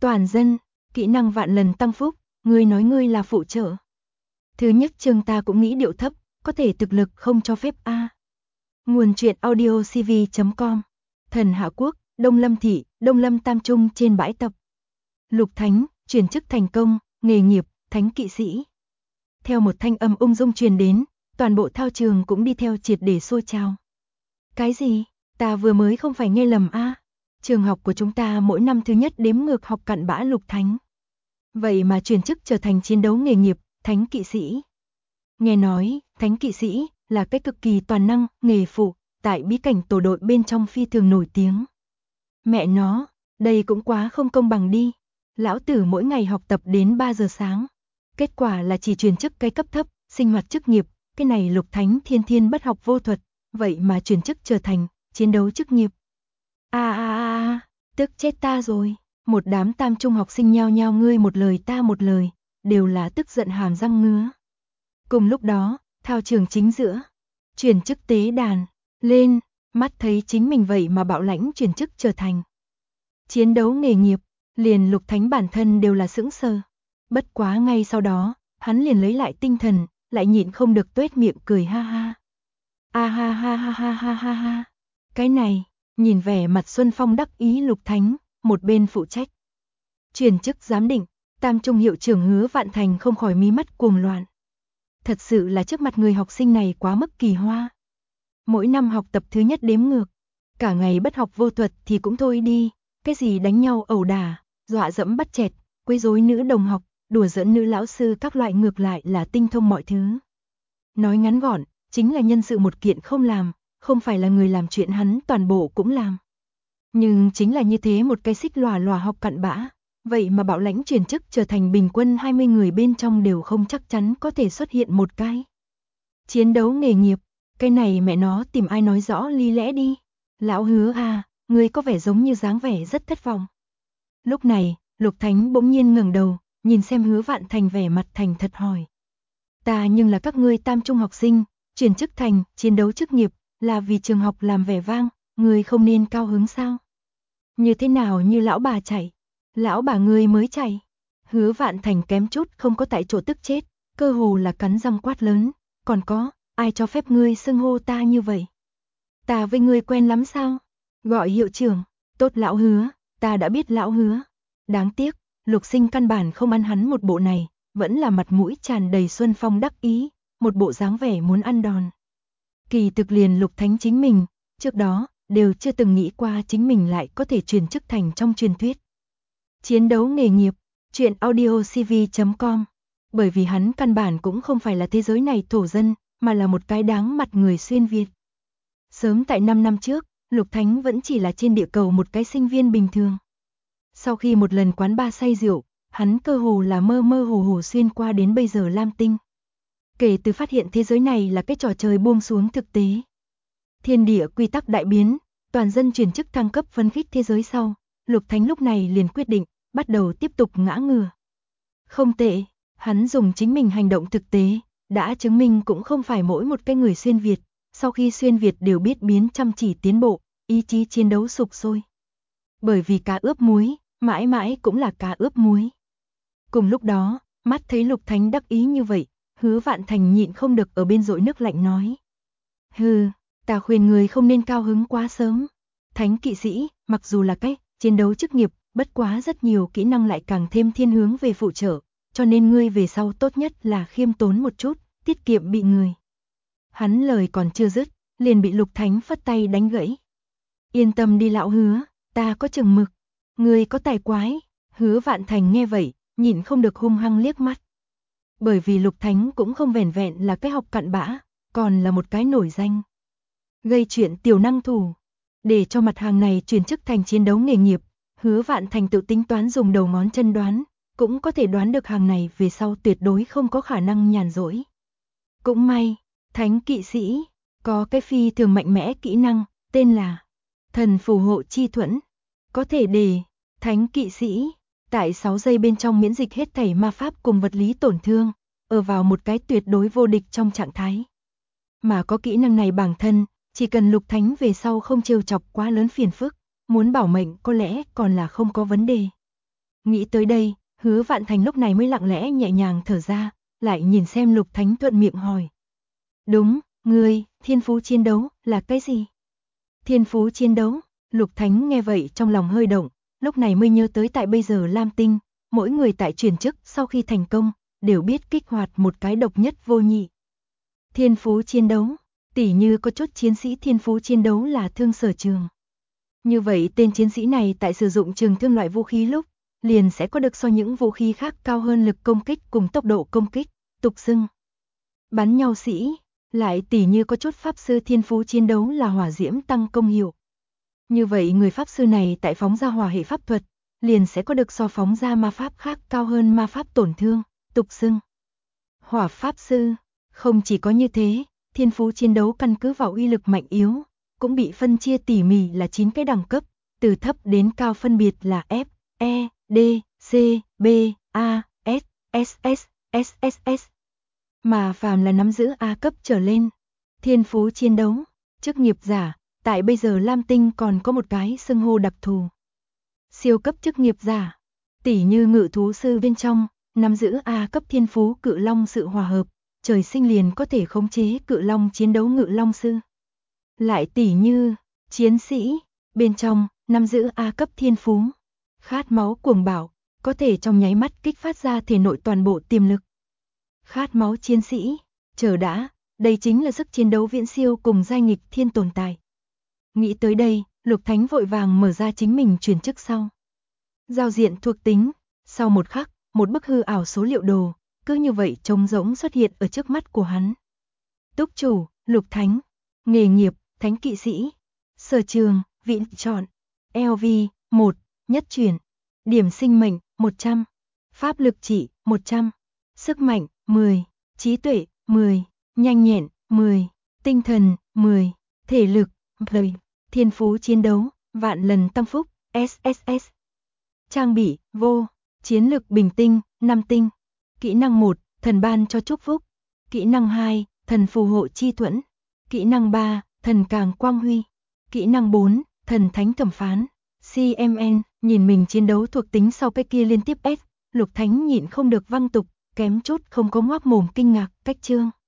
Toàn dân, kỹ năng vạn lần tăng phúc, ngươi nói ngươi là phụ trợ. Thứ nhất chương ta cũng nghĩ điệu thấp, có thể thực lực không cho phép a. Nguồn truyện audio cv.com. Thần Hạ Quốc, Đông Lâm Thị, Đông Lâm Tam Trung trên bãi tập. Lục Thánh, chuyển chức thành công, nghề nghiệp, thánh kỵ sĩ. Theo một thanh âm ung dung truyền đến, toàn bộ thao trường cũng đi theo triệt để sôi trào. Cái gì? Ta vừa mới không phải nghe lầm a? Trường học của chúng ta mỗi năm thứ nhất đếm ngược học cặn bã Lục Thánh. Vậy mà chuyển chức trở thành chiến đấu nghề nghiệp, thánh kỵ sĩ. Nghe nói, thánh kỵ sĩ là cái cực kỳ toàn năng, nghề phụ, tại bí cảnh tổ đội bên trong phi thường nổi tiếng. Mẹ nó, đây cũng quá không công bằng đi. Lão tử mỗi ngày học tập đến 3 giờ sáng. Kết quả là chỉ chuyển chức cái cấp thấp, sinh hoạt chức nghiệp, cái này Lục Thánh thiên thiên bất học vô thuật, vậy mà chuyển chức trở thành chiến đấu chức nghiệp. Tức chết ta rồi. Một đám tam trung học sinh nhao nhao ngươi một lời ta một lời, đều là tức giận hàm răng ngứa. Cùng lúc đó, thao trường chính giữa, chuyển chức tế đàn, lên, mắt thấy chính mình vậy mà bạo lãnh chuyển chức trở thành chiến đấu nghề nghiệp, liền Lục Thánh bản thân đều là sững sờ. Bất quá ngay sau đó, hắn liền lấy lại tinh thần, lại nhịn không được tuét miệng cười ha ha. Ha. Cái này, nhìn vẻ mặt Xuân Phong đắc ý Lục Thánh, một bên phụ trách chuyển chức giám định, Tam Trung hiệu trưởng Hứa Vạn Thành không khỏi mí mắt cuồng loạn. Thật sự là trước mặt người học sinh này quá mức kỳ hoa. Mỗi năm học tập thứ nhất đếm ngược, cả ngày bất học vô thuật thì cũng thôi đi, cái gì đánh nhau ẩu đả, dọa dẫm bắt chẹt, quấy rối nữ đồng học, đùa giỡn nữ lão sư các loại ngược lại là tinh thông mọi thứ. Nói ngắn gọn, chính là nhân sự một kiện không làm, không phải là người làm chuyện hắn toàn bộ cũng làm. Nhưng chính là như thế một cái xích lòa lòa học cặn bã, vậy mà bạo lãnh chuyển chức trở thành bình quân 20 người bên trong đều không chắc chắn có thể xuất hiện một cái chiến đấu nghề nghiệp, cái này mẹ nó tìm ai nói rõ lý lẽ đi. Lão Hứa à, ngươi có vẻ giống như dáng vẻ rất thất vọng. Lúc này, Lục Thánh bỗng nhiên ngẩng đầu, nhìn xem Hứa Vạn Thành vẻ mặt thành thật hỏi. Ta nhưng là các ngươi tam trung học sinh, chuyển chức thành chiến đấu chức nghiệp, là vì trường học làm vẻ vang, ngươi không nên cao hứng sao? Như thế nào như lão bà chạy? Lão bà ngươi mới chạy. Hứa Vạn Thành kém chút không có tại chỗ tức chết, cơ hồ là cắn răng quát lớn. Còn có, ai cho phép ngươi xưng hô ta như vậy? Ta với ngươi quen lắm sao? Gọi hiệu trưởng, tốt lão Hứa, ta đã biết lão Hứa. Đáng tiếc, Lục Sinh căn bản không ăn hắn một bộ này, vẫn là mặt mũi tràn đầy Xuân Phong đắc ý, một bộ dáng vẻ muốn ăn đòn. Kỳ thực liền Lục Thánh chính mình, trước đó, đều chưa từng nghĩ qua chính mình lại có thể chuyển chức thành trong truyền thuyết. Chiến đấu nghề nghiệp, truyện audio cv.com. Bởi vì hắn căn bản cũng không phải là thế giới này thổ dân, mà là một cái đáng mặt người xuyên Việt. Sớm tại 5 năm trước, Lục Thánh vẫn chỉ là trên địa cầu một cái sinh viên bình thường. Sau khi một lần quán bar say rượu, hắn cơ hồ là mơ mơ hồ hồ xuyên qua đến bây giờ Lam Tinh. Kể từ phát hiện thế giới này là cái trò chơi buông xuống thực tế. Thiên địa quy tắc đại biến, toàn dân chuyển chức thăng cấp phấn khích thế giới sau, Lục Thánh lúc này liền quyết định, bắt đầu tiếp tục ngã ngửa. Không tệ, hắn dùng chính mình hành động thực tế, đã chứng minh cũng không phải mỗi một cái người xuyên Việt, sau khi xuyên Việt đều biết biến chăm chỉ tiến bộ, ý chí chiến đấu sục sôi. Bởi vì cá ướp muối, mãi mãi cũng là cá ướp muối. Cùng lúc đó, mắt thấy Lục Thánh đắc ý như vậy, Hứa Vạn Thành nhịn không được ở bên dội nước lạnh nói. Hừ, ta khuyên người không nên cao hứng quá sớm. Thánh kỵ sĩ, mặc dù là cách chiến đấu chức nghiệp, bất quá rất nhiều kỹ năng lại càng thêm thiên hướng về phụ trợ, cho nên ngươi về sau tốt nhất là khiêm tốn một chút, tiết kiệm bị người. Hắn lời còn chưa dứt, liền bị Lục Thánh phất tay đánh gãy. Yên tâm đi lão Hứa, ta có chừng mực, ngươi có tài quái. Hứa Vạn Thành nghe vậy, nhịn không được hung hăng liếc mắt. Bởi vì Lục Thánh cũng không vẻn vẹn là cái học cặn bã, còn là một cái nổi danh. Gây chuyện tiểu năng thủ. Để cho mặt hàng này chuyển chức thành chiến đấu nghề nghiệp, Hứa Vạn Thành tự tính toán dùng đầu ngón chân đoán, cũng có thể đoán được hàng này về sau tuyệt đối không có khả năng nhàn rỗi. Cũng may, thánh kỵ sĩ, có cái phi thường mạnh mẽ kỹ năng, tên là thần phù hộ chi thuẫn. Có thể để thánh kỵ sĩ tại 6 giây bên trong miễn dịch hết thảy ma pháp cùng vật lý tổn thương, ở vào một cái tuyệt đối vô địch trong trạng thái. Mà có kỹ năng này bản thân, chỉ cần Lục Thánh về sau không trêu chọc quá lớn phiền phức, muốn bảo mệnh có lẽ còn là không có vấn đề. Nghĩ tới đây, Hứa Vạn Thành lúc này mới lặng lẽ nhẹ nhàng thở ra, lại nhìn xem Lục Thánh thuận miệng hỏi. Đúng, ngươi, thiên phú chiến đấu, là cái gì? Thiên phú chiến đấu, Lục Thánh nghe vậy trong lòng hơi động, lúc này mới nhớ tới tại bây giờ Lam Tinh, mỗi người tại chuyển chức sau khi thành công, đều biết kích hoạt một cái độc nhất vô nhị. Thiên phú chiến đấu, tỉ như có chút chiến sĩ thiên phú chiến đấu là thương sở trường. Như vậy tên chiến sĩ này tại sử dụng trường thương loại vũ khí lúc, liền sẽ có được so những vũ khí khác cao hơn lực công kích cùng tốc độ công kích, tục xưng bắn nhau sĩ. Lại tỉ như có chút pháp sư thiên phú chiến đấu là hỏa diễm tăng công hiệu. Như vậy người pháp sư này tại phóng ra hỏa hệ pháp thuật, liền sẽ có được so phóng ra ma pháp khác cao hơn ma pháp tổn thương, tục xưng hỏa pháp sư. Không chỉ có như thế, thiên phú chiến đấu căn cứ vào uy lực mạnh yếu, cũng bị phân chia tỉ mỉ là 9 cái đẳng cấp, từ thấp đến cao phân biệt là F, E, D, C, B, A, S, SS, SSS. Mà phàm là nắm giữ A cấp trở lên, thiên phú chiến đấu, chức nghiệp giả, tại bây giờ Lam Tinh còn có một cái xưng hô đặc thù. Siêu cấp chức nghiệp giả, tỉ như ngự thú sư bên trong, nắm giữ A cấp thiên phú cự long sự hòa hợp, trời sinh liền có thể khống chế cự long chiến đấu ngự long sư. Lại tỉ như chiến sĩ, bên trong, nắm giữ A cấp thiên phú, khát máu cuồng bạo, có thể trong nháy mắt kích phát ra thể nội toàn bộ tiềm lực. Khát máu chiến sĩ, chờ đã, đây chính là sức chiến đấu viễn siêu cùng giai nghịch thiên tồn tại. Nghĩ tới đây, Lục Thánh vội vàng mở ra chính mình chuyển chức sau. Giao diện thuộc tính, sau một khắc, một bức hư ảo số liệu đồ, cứ như vậy trống rỗng xuất hiện ở trước mắt của hắn. Túc chủ, Lục Thánh, nghề nghiệp, thánh kỵ sĩ, sở trường, vị chọn, LV, 1, nhất chuyển, điểm sinh mệnh, 100, pháp lực trị, 100, sức mạnh, 10, trí tuệ, 10, nhanh nhẹn, 10, tinh thần, 10, thể lực, 10, thiên phú chiến đấu, vạn lần tăng phúc, SSS. Trang bị, vô, chiến lực bình tinh, 5 tinh. Kỹ năng 1, thần ban cho chúc phúc. Kỹ năng 2, thần phù hộ chi thuẫn. Kỹ năng 3, thần càng quang huy. Kỹ năng 4, thần thánh thẩm phán. CMN, nhìn mình chiến đấu thuộc tính sau cái kia liên tiếp S, Lục Thánh nhịn không được văng tục, kém chút không có ngoác mồm kinh ngạc, cách chương.